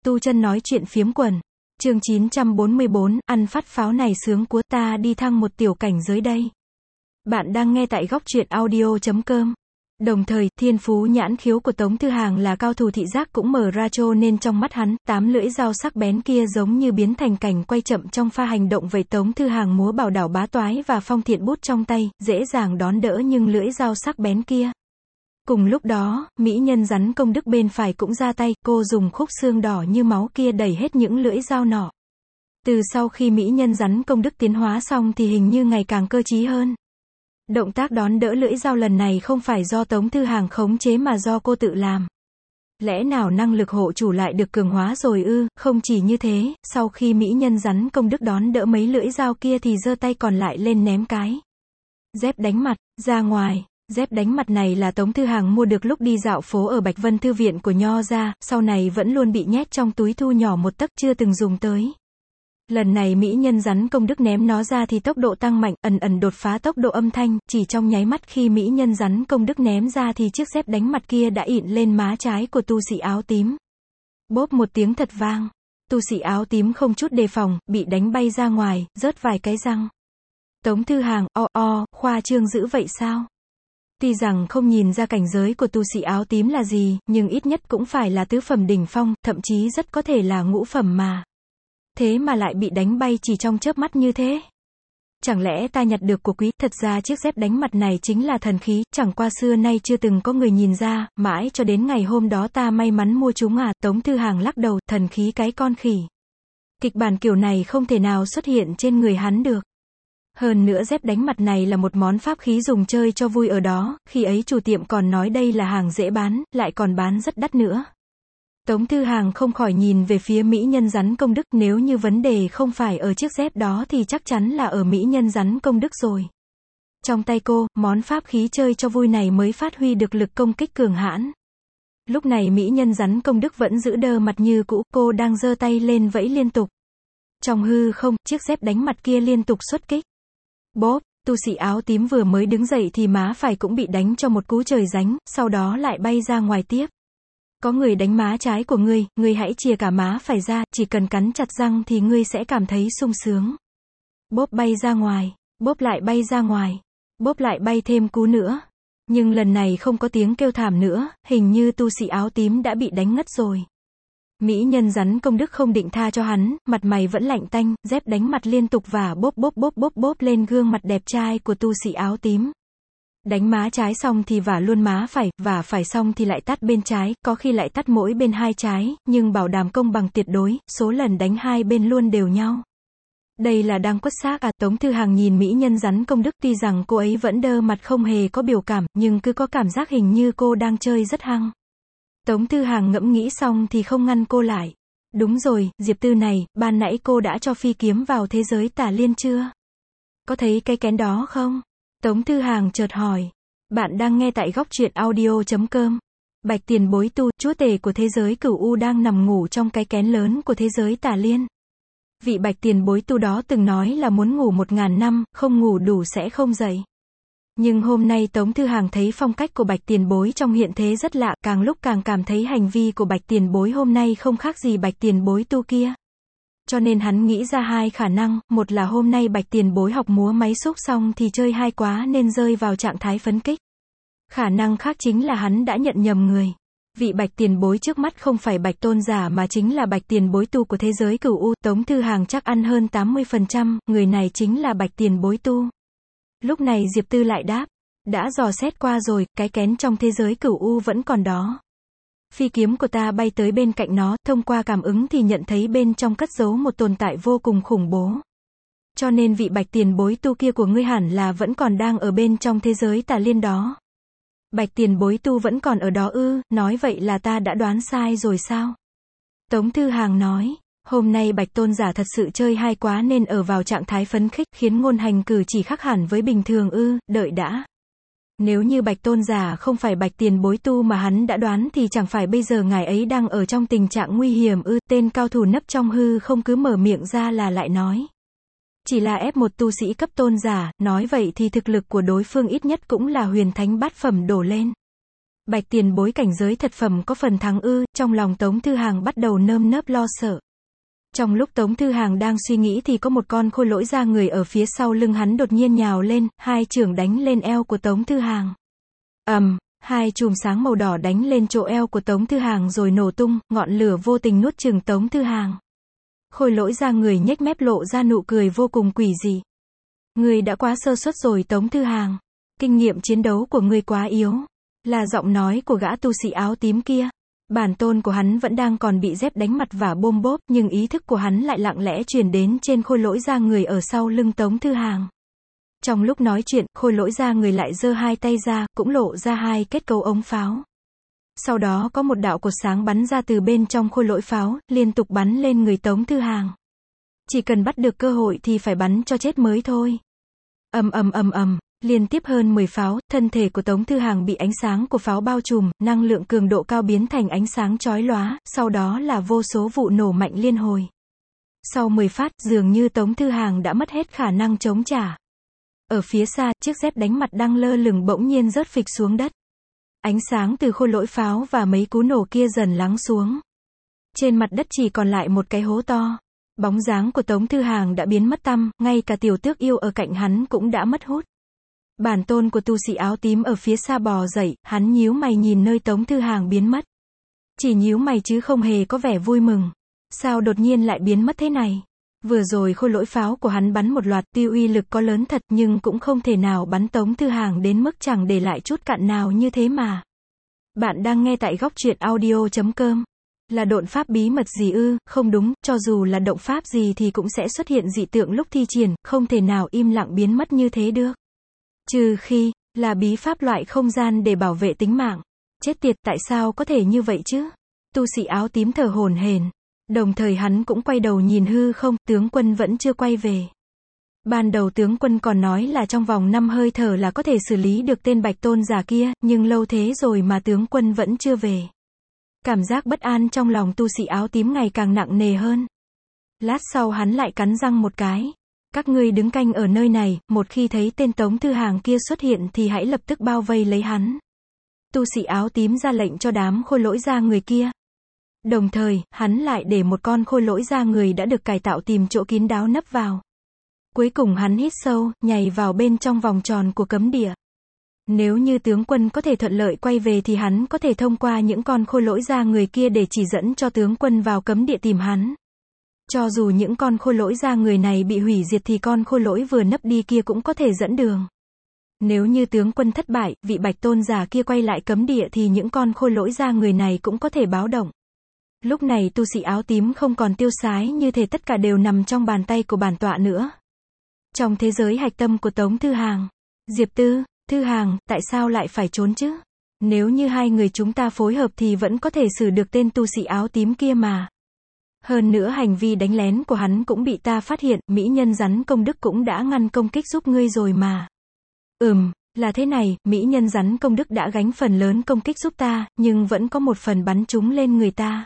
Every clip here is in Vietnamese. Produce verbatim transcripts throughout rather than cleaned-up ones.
tu chân nói chuyện phiếm quần. Chương chín trăm bốn mươi bốn, ăn phát pháo này sướng của ta đi thăng một tiểu cảnh giới đây. Bạn đang nghe tại góc truyện audio chấm com. Đồng thời, thiên phú nhãn khiếu của Tống Thư Hàng là cao thủ thị giác cũng mở ra trô nên trong mắt hắn, tám lưỡi dao sắc bén kia giống như biến thành cảnh quay chậm trong pha hành động vậy. Tống Thư Hàng múa bảo đảo bá toái và phong thiện bút trong tay, dễ dàng đón đỡ nhưng lưỡi dao sắc bén kia. Cùng lúc đó, mỹ nhân rắn công đức bên phải cũng ra tay, cô dùng khúc xương đỏ như máu kia đẩy hết những lưỡi dao nọ. Từ sau khi mỹ nhân rắn công đức tiến hóa xong thì hình như ngày càng cơ trí hơn. Động tác đón đỡ lưỡi dao lần này không phải do Tống Thư Hàng khống chế mà do cô tự làm. Lẽ nào năng lực hộ chủ lại được cường hóa rồi ư? Không chỉ như thế, sau khi mỹ nhân rắn công đức đón đỡ mấy lưỡi dao kia thì giơ tay còn lại lên ném cái dép đánh mặt ra ngoài. Dép đánh mặt này là Tống Thư Hàng mua được lúc đi dạo phố ở Bạch Vân Thư viện của Nho gia, sau này vẫn luôn bị nhét trong túi thu nhỏ một tấc chưa từng dùng tới. Lần này mỹ nhân rắn công đức ném nó ra thì tốc độ tăng mạnh, ẩn ẩn đột phá tốc độ âm thanh, chỉ trong nháy mắt khi mỹ nhân rắn công đức ném ra thì chiếc dép đánh mặt kia đã ịn lên má trái của tu sĩ áo tím. Bốp một tiếng thật vang, tu sĩ áo tím không chút đề phòng, bị đánh bay ra ngoài, rớt vài cái răng. Tống Thư Hàng, o o, khoa trương dữ vậy sao? Tuy rằng không nhìn ra cảnh giới của tu sĩ áo tím là gì, nhưng ít nhất cũng phải là tứ phẩm đỉnh phong, thậm chí rất có thể là ngũ phẩm mà. Thế mà lại bị đánh bay chỉ trong chớp mắt như thế. Chẳng lẽ ta nhặt được của quý? Thật ra chiếc dép đánh mặt này chính là thần khí, chẳng qua xưa nay chưa từng có người nhìn ra, mãi cho đến ngày hôm đó ta may mắn mua chúng à. Tống Thư Hàng lắc đầu, thần khí cái con khỉ. Kịch bản kiểu này không thể nào xuất hiện trên người hắn được. Hơn nữa dép đánh mặt này là một món pháp khí dùng chơi cho vui ở đó, khi ấy chủ tiệm còn nói đây là hàng dễ bán, lại còn bán rất đắt nữa. Tống Thư Hàng không khỏi nhìn về phía mỹ nhân rắn công đức, nếu như vấn đề không phải ở chiếc dép đó thì chắc chắn là ở mỹ nhân rắn công đức rồi. Trong tay cô, món pháp khí chơi cho vui này mới phát huy được lực công kích cường hãn. Lúc này mỹ nhân rắn công đức vẫn giữ đơ mặt như cũ, cô đang giơ tay lên vẫy liên tục. Trong hư không, chiếc dép đánh mặt kia liên tục xuất kích. Bốp, tu sĩ áo tím vừa mới đứng dậy thì má phải cũng bị đánh cho một cú trời giánh, sau đó lại bay ra ngoài tiếp. Có người đánh má trái của ngươi, ngươi hãy chìa cả má phải ra, chỉ cần cắn chặt răng thì ngươi sẽ cảm thấy sung sướng. Bốp bay ra ngoài, bốp lại bay ra ngoài, bốp lại bay thêm cú nữa. Nhưng lần này không có tiếng kêu thảm nữa, hình như tu sĩ áo tím đã bị đánh ngất rồi. Mỹ nhân rắn công đức không định tha cho hắn, mặt mày vẫn lạnh tanh, dép đánh mặt liên tục và bốp bốp bốp bốp bốp lên gương mặt đẹp trai của tu sĩ áo tím. Đánh má trái xong thì vả luôn má phải, vả phải xong thì lại tát bên trái, có khi lại tát mỗi bên hai trái, nhưng bảo đảm công bằng tuyệt đối, số lần đánh hai bên luôn đều nhau. Đây là đang quất xác à? Tống Thư Hàng nhìn mỹ nhân rắn công đức, tuy rằng cô ấy vẫn đơ mặt không hề có biểu cảm, nhưng cứ có cảm giác hình như cô đang chơi rất hăng. Tống Thư Hàng ngẫm nghĩ xong thì không ngăn cô lại. Đúng rồi, Diệp Tư này, ban nãy cô đã cho phi kiếm vào thế giới tả liên chưa? Có thấy cái kén đó không? Tống Thư Hàng chợt hỏi. Bạn đang nghe tại góc truyện audio chấm com. Bạch tiền bối tu, chúa tể của thế giới cửu u đang nằm ngủ trong cái kén lớn của thế giới tả liên. Vị bạch tiền bối tu đó từng nói là muốn ngủ một ngàn năm, không ngủ đủ sẽ không dậy. Nhưng hôm nay Tống Thư Hàng thấy phong cách của bạch tiền bối trong hiện thế rất lạ, càng lúc càng cảm thấy hành vi của bạch tiền bối hôm nay không khác gì bạch tiền bối tu kia. Cho nên hắn nghĩ ra hai khả năng, một là hôm nay bạch tiền bối học múa máy xúc xong thì chơi hay quá nên rơi vào trạng thái phấn kích. Khả năng khác chính là hắn đã nhận nhầm người. Vị bạch tiền bối trước mắt không phải bạch tôn giả mà chính là bạch tiền bối tu của thế giới cửu u. Tống Thư Hàng chắc ăn hơn tám mươi phần trăm, người này chính là bạch tiền bối tu. Lúc này Diệp Tư lại đáp, đã dò xét qua rồi, cái kén trong thế giới cửu u vẫn còn đó. Phi kiếm của ta bay tới bên cạnh nó, thông qua cảm ứng thì nhận thấy bên trong cất giấu một tồn tại vô cùng khủng bố. Cho nên vị bạch tiền bối tu kia của ngươi hẳn là vẫn còn đang ở bên trong thế giới tả liên đó. Bạch tiền bối tu vẫn còn ở đó ư? Nói vậy là ta đã đoán sai rồi sao? Tống Thư Hàng nói, hôm nay bạch tôn giả thật sự chơi hay quá nên ở vào trạng thái phấn khích, khiến ngôn hành cử chỉ khác hẳn với bình thường ư? Đợi đã. Nếu như bạch tôn giả không phải bạch tiền bối tu mà hắn đã đoán thì chẳng phải bây giờ ngài ấy đang ở trong tình trạng nguy hiểm ư? Tên cao thủ nấp trong hư không cứ mở miệng ra là lại nói. Chỉ là ép một tu sĩ cấp tôn giả, nói vậy thì thực lực của đối phương ít nhất cũng là huyền thánh bát phẩm đổ lên. Bạch tiền bối cảnh giới thật phẩm có phần thắng ư, trong lòng Tống Thư Hàng bắt đầu nơm nớp lo sợ. Trong lúc Tống Thư Hàng đang suy nghĩ thì có một con khôi lỗi da người ở phía sau lưng hắn đột nhiên nhào lên, hai chưởng đánh lên eo của Tống Thư Hàng. ầm, um, hai chùm sáng màu đỏ đánh lên chỗ eo của Tống Thư Hàng rồi nổ tung, ngọn lửa vô tình nuốt chửng Tống Thư Hàng. Khôi lỗi da người nhếch mép lộ ra nụ cười vô cùng quỷ dị. Ngươi đã quá sơ suất rồi Tống Thư Hàng. Kinh nghiệm chiến đấu của ngươi quá yếu. Là giọng nói của gã tu sĩ áo tím kia. Bản tôn của hắn vẫn đang còn bị dép đánh mặt và bôm bốp, nhưng ý thức của hắn lại lặng lẽ truyền đến trên khôi lỗi da người ở sau lưng Tống Thư Hàng. Trong lúc nói chuyện, khôi lỗi da người lại giơ hai tay ra, cũng lộ ra hai kết cấu ống pháo. Sau đó có một đạo cột sáng bắn ra từ bên trong khôi lỗi pháo, liên tục bắn lên người Tống Thư Hàng. Chỉ cần bắt được cơ hội thì phải bắn cho chết mới thôi. Ầm ầm ầm ầm, liên tiếp hơn mười pháo, thân thể của Tống Thư Hàng bị ánh sáng của pháo bao trùm, năng lượng cường độ cao biến thành ánh sáng chói lóa, sau đó là vô số vụ nổ mạnh liên hồi. Sau mười phát, dường như Tống Thư Hàng đã mất hết khả năng chống trả. Ở phía xa, chiếc dép đánh mặt đang lơ lửng bỗng nhiên rớt phịch xuống đất. Ánh sáng từ khôi lỗi pháo và mấy cú nổ kia dần lắng xuống. Trên mặt đất chỉ còn lại một cái hố to. Bóng dáng của Tống Thư Hàng đã biến mất tăm, ngay cả tiểu tước yêu ở cạnh hắn cũng đã mất hút. Bản tôn của tu sĩ áo tím ở phía xa bò dậy, hắn nhíu mày nhìn nơi Tống Thư Hàng biến mất. Chỉ nhíu mày chứ không hề có vẻ vui mừng. Sao đột nhiên lại biến mất thế này? Vừa rồi khôi lỗi pháo của hắn bắn một loạt, tuy uy lực có lớn thật nhưng cũng không thể nào bắn Tống Thư Hàng đến mức chẳng để lại chút cặn nào như thế mà. Bạn đang nghe tại góc truyện audio chấm com. Là độn pháp bí mật gì ư? Không đúng, cho dù là động pháp gì thì cũng sẽ xuất hiện dị tượng lúc thi triển, không thể nào im lặng biến mất như thế được. Trừ khi, là bí pháp loại không gian để bảo vệ tính mạng. Chết tiệt, tại sao có thể như vậy chứ? Tu sĩ áo tím thở hổn hển. Đồng thời hắn cũng quay đầu nhìn hư không, tướng quân vẫn chưa quay về. Ban đầu tướng quân còn nói là trong vòng năm hơi thở là có thể xử lý được tên bạch tôn giả kia, nhưng lâu thế rồi mà tướng quân vẫn chưa về. Cảm giác bất an trong lòng tu sĩ áo tím ngày càng nặng nề hơn. Lát sau hắn lại cắn răng một cái. Các ngươi đứng canh ở nơi này, một khi thấy tên Tống Thư Hàng kia xuất hiện thì hãy lập tức bao vây lấy hắn. Tu sĩ áo tím ra lệnh cho đám khôi lỗi da người kia. Đồng thời, hắn lại để một con khôi lỗi da người đã được cải tạo tìm chỗ kín đáo nấp vào. Cuối cùng hắn hít sâu, nhảy vào bên trong vòng tròn của cấm địa. Nếu như tướng quân có thể thuận lợi quay về thì hắn có thể thông qua những con khôi lỗi da người kia để chỉ dẫn cho tướng quân vào cấm địa tìm hắn. Cho dù những con khôi lỗi da người này bị hủy diệt thì con khôi lỗi vừa nấp đi kia cũng có thể dẫn đường. Nếu như tướng quân thất bại, vị bạch tôn giả kia quay lại cấm địa thì những con khôi lỗi da người này cũng có thể báo động. Lúc này tu sĩ áo tím không còn tiêu sái như thể tất cả đều nằm trong bàn tay của bản tọa nữa. Trong thế giới hạch tâm của Tống Thư Hàng, Diệp Tư, Thư Hàng, tại sao lại phải trốn chứ? Nếu như hai người chúng ta phối hợp thì vẫn có thể xử được tên tu sĩ áo tím kia mà. Hơn nữa hành vi đánh lén của hắn cũng bị ta phát hiện, mỹ nhân rắn công đức cũng đã ngăn công kích giúp ngươi rồi mà. Ừm, là thế này, mỹ nhân rắn công đức đã gánh phần lớn công kích giúp ta, nhưng vẫn có một phần bắn trúng lên người ta.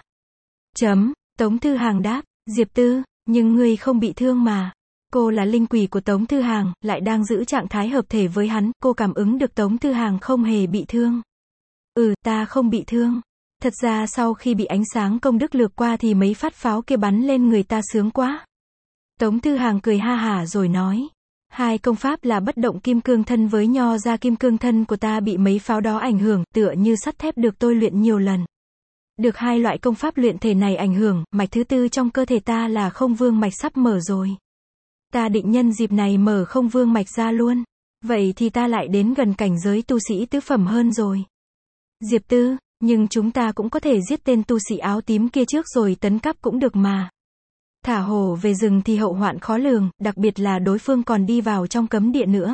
Chấm, Tống Thư Hàng đáp, Diệp Tư, nhưng ngươi không bị thương mà. Cô là linh quỷ của Tống Thư Hàng, lại đang giữ trạng thái hợp thể với hắn, cô cảm ứng được Tống Thư Hàng không hề bị thương. Ừ, ta không bị thương. Thật ra sau khi bị ánh sáng công đức lược qua thì mấy phát pháo kia bắn lên người ta sướng quá. Tống Thư Hàng cười ha hả rồi nói. Hai công pháp là bất động kim cương thân với nho ra kim cương thân của ta bị mấy pháo đó ảnh hưởng, tựa như sắt thép được tôi luyện nhiều lần. Được hai loại công pháp luyện thể này ảnh hưởng, mạch thứ tư trong cơ thể ta là không vương mạch sắp mở rồi. Ta định nhân dịp này mở không vương mạch ra luôn. Vậy thì ta lại đến gần cảnh giới tu sĩ tứ phẩm hơn rồi. Diệp Tư, nhưng chúng ta cũng có thể giết tên tu sĩ áo tím kia trước rồi tấn cấp cũng được mà. Thả hổ về rừng thì hậu hoạn khó lường, đặc biệt là đối phương còn đi vào trong cấm địa nữa.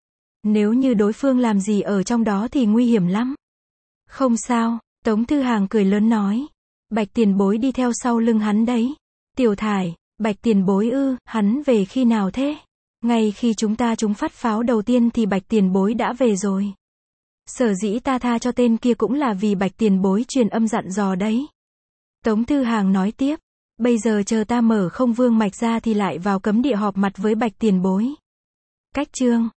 Nếu như đối phương làm gì ở trong đó thì nguy hiểm lắm. Không sao, Tống Thư Hàng cười lớn nói. Bạch tiền bối đi theo sau lưng hắn đấy. Tiểu Thải, Bạch tiền bối ư, hắn về khi nào thế? Ngay khi chúng ta trúng phát pháo đầu tiên thì Bạch tiền bối đã về rồi. Sở dĩ ta tha cho tên kia cũng là vì Bạch tiền bối truyền âm dặn dò đấy. Tống Thư Hàng nói tiếp. Bây giờ chờ ta mở không vương mạch ra thì lại vào cấm địa họp mặt với Bạch tiền bối. Cách chương.